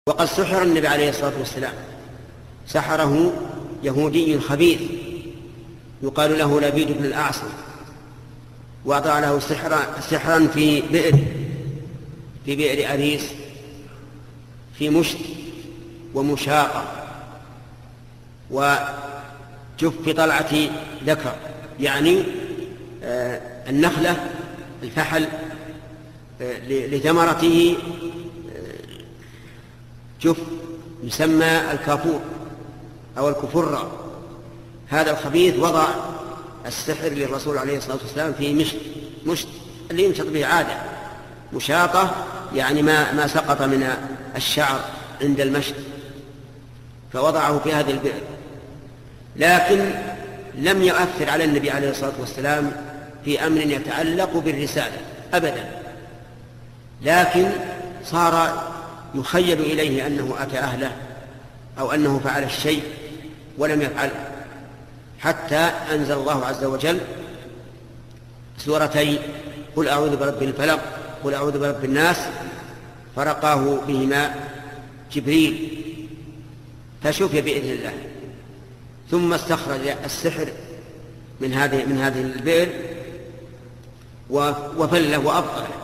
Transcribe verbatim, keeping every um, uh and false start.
وقد سحر النبي عليه الصلاة والسلام، سحره يهودي خبيث يقال له لبيد بن الأعصم، وضع له سحرا, سحرا في بئر في بئر أريس في مشت ومشاقة وجف طلعة ذكر، يعني آه النخلة الفحل آه لثمرته آه جف يسمى الكافور أو الكفرة. هذا الخبيث وضع السحر للرسول عليه الصلاة والسلام في مشت مشت اللي يمشط به عادة، مشاطة يعني ما, ما سقط من الشعر عند المشط، فوضعه في هذه البئر، لكن لم يؤثر على النبي عليه الصلاة والسلام في أمر يتعلق بالرسالة أبدا، لكن صار يخيل إليه أنه أتى أهله أو أنه فعل الشيء ولم يفعله، حتى أنزل الله عز وجل سورتين قل أعوذ برب الفلق قل أعوذ برب الناس، فرقاه بهما جبريل فشفي بإذن الله، ثم استخرج السحر من هذه من هذه البئر وفله وأبطله.